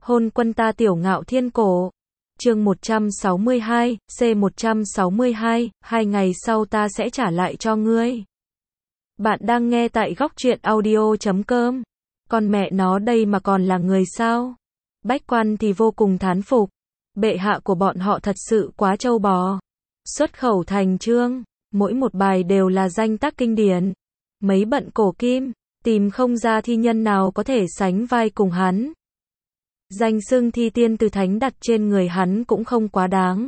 Hôn quân ta tiểu ngạo thiên cổ. Chương 162, C162, 2 ngày sau ta sẽ trả lại cho ngươi. Bạn đang nghe tại góc truyện audio.com. Con mẹ nó đây mà còn là người sao? Bách Quan thì vô cùng thán phục. Bệ hạ của bọn họ thật sự quá trâu bò. Xuất khẩu thành chương, mỗi một bài đều là danh tác kinh điển. Mấy bận cổ kim, tìm không ra thi nhân nào có thể sánh vai cùng hắn. Danh xưng thi tiên từ thánh đặt trên người hắn cũng không quá đáng.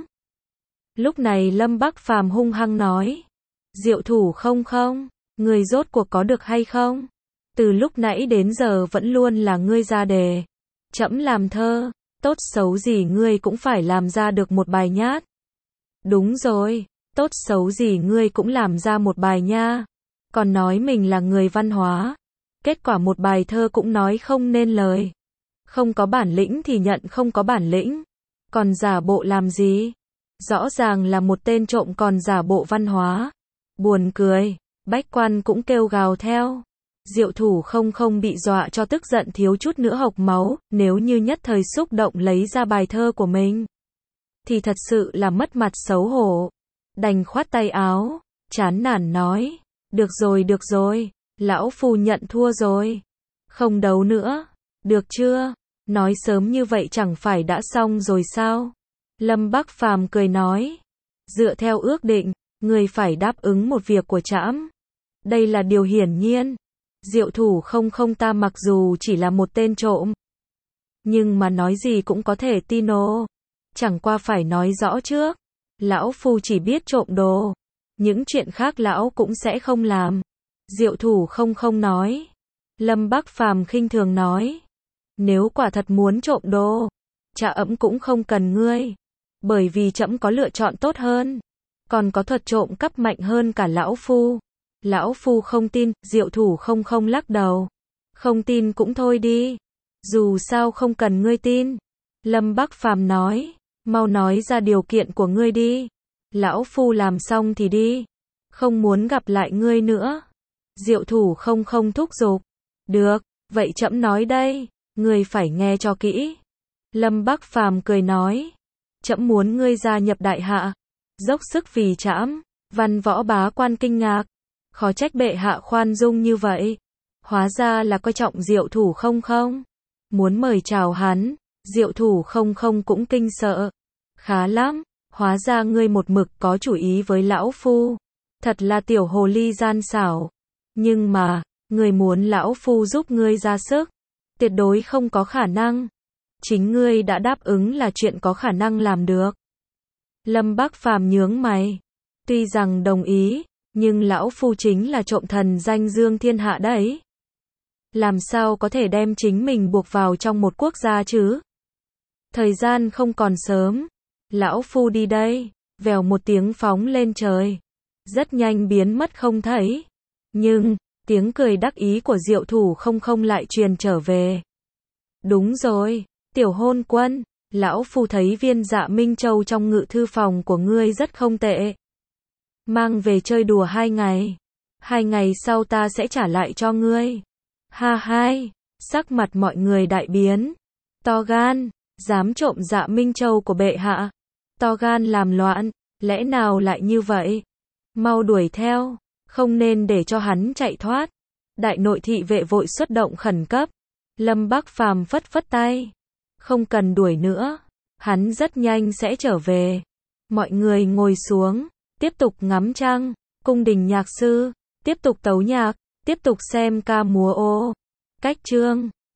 Lúc này Lâm Bắc Phàm hung hăng nói. Diệu thủ không, người rốt cuộc có được hay không? Từ lúc nãy đến giờ vẫn luôn là ngươi ra đề. Trẫm làm thơ, tốt xấu gì ngươi cũng phải làm ra được một bài nhát. Đúng rồi, tốt xấu gì ngươi cũng làm ra một bài nha. Còn nói mình là người văn hóa. Kết quả một bài thơ cũng nói không nên lời. Không có bản lĩnh thì nhận không có bản lĩnh. Còn giả bộ làm gì? Rõ ràng là một tên trộm còn giả bộ văn hóa. Buồn cười, Bách Quan cũng kêu gào theo. Diệu thủ không bị dọa cho tức giận thiếu chút nữa hộc máu, nếu như nhất thời xúc động lấy ra bài thơ của mình. Thì thật sự là mất mặt xấu hổ. Đành khoát tay áo, chán nản nói. Được rồi, lão phu nhận thua rồi. Không đấu nữa, được chưa? Nói sớm như vậy chẳng phải đã xong rồi sao? Lâm Bắc Phàm cười nói. Dựa theo ước định, người phải đáp ứng một việc của trẫm. Đây là điều hiển nhiên. Diệu thủ không ta mặc dù chỉ là một tên trộm. Nhưng mà nói gì cũng có thể tin ô. Chẳng qua phải nói rõ trước. Lão phu chỉ biết trộm đồ. Những chuyện khác lão cũng sẽ không làm. Diệu thủ không nói. Lâm Bắc Phàm khinh thường nói. Nếu quả thật muốn trộm đồ, trẫm cũng không cần ngươi. Bởi vì trẫm có lựa chọn tốt hơn. Còn có thuật trộm cắp mạnh hơn cả lão phu. Lão phu không tin, Diệu thủ không lắc đầu. Không tin cũng thôi đi. Dù sao không cần ngươi tin. Lâm Bắc Phàm nói. Mau nói ra điều kiện của ngươi đi. Lão phu làm xong thì đi. Không muốn gặp lại ngươi nữa. Diệu thủ không thúc giục. Được, vậy trẫm nói đây. Ngươi phải nghe cho kỹ. Lâm Bắc Phàm cười nói. Trẫm muốn ngươi gia nhập đại hạ. Dốc sức vì trẫm. Văn Võ Bá Quan kinh ngạc. Khó trách bệ hạ khoan dung như vậy. Hóa ra là coi trọng Diệu thủ không. Muốn mời chào hắn. Diệu thủ không cũng kinh sợ. Khá lắm. Hóa ra ngươi một mực có chủ ý với lão phu. Thật là tiểu hồ ly gian xảo. Nhưng mà, ngươi muốn lão phu giúp ngươi ra sức. Tuyệt đối không có khả năng. Chính ngươi đã đáp ứng là chuyện có khả năng làm được. Lâm Bắc Phàm nhướng mày. Tuy rằng đồng ý, nhưng lão phu chính là trộm thần danh dương thiên hạ đấy. Làm sao có thể đem chính mình buộc vào trong một quốc gia chứ? Thời gian không còn sớm. Lão phu đi đây. Vèo một tiếng phóng lên trời. Rất nhanh biến mất không thấy. Nhưng, tiếng cười đắc ý của Diệu thủ không lại truyền trở về. Đúng rồi, tiểu hôn quân. Lão phu thấy viên Dạ Minh Châu trong ngự thư phòng của ngươi rất không tệ. Mang về chơi đùa 2 ngày. 2 ngày sau ta sẽ trả lại cho ngươi. Ha hai, sắc mặt mọi người đại biến. To gan, dám trộm Dạ Minh Châu của bệ hạ. To gan làm loạn, lẽ nào lại như vậy? Mau đuổi theo, không nên để cho hắn chạy thoát. Đại nội thị vệ vội xuất động khẩn cấp. Lâm Bắc Phàm phất tay. Không cần đuổi nữa, hắn rất nhanh sẽ trở về. Mọi người ngồi xuống, tiếp tục ngắm trăng, cung đình nhạc sư, tiếp tục tấu nhạc, tiếp tục xem ca múa ô. Cách chương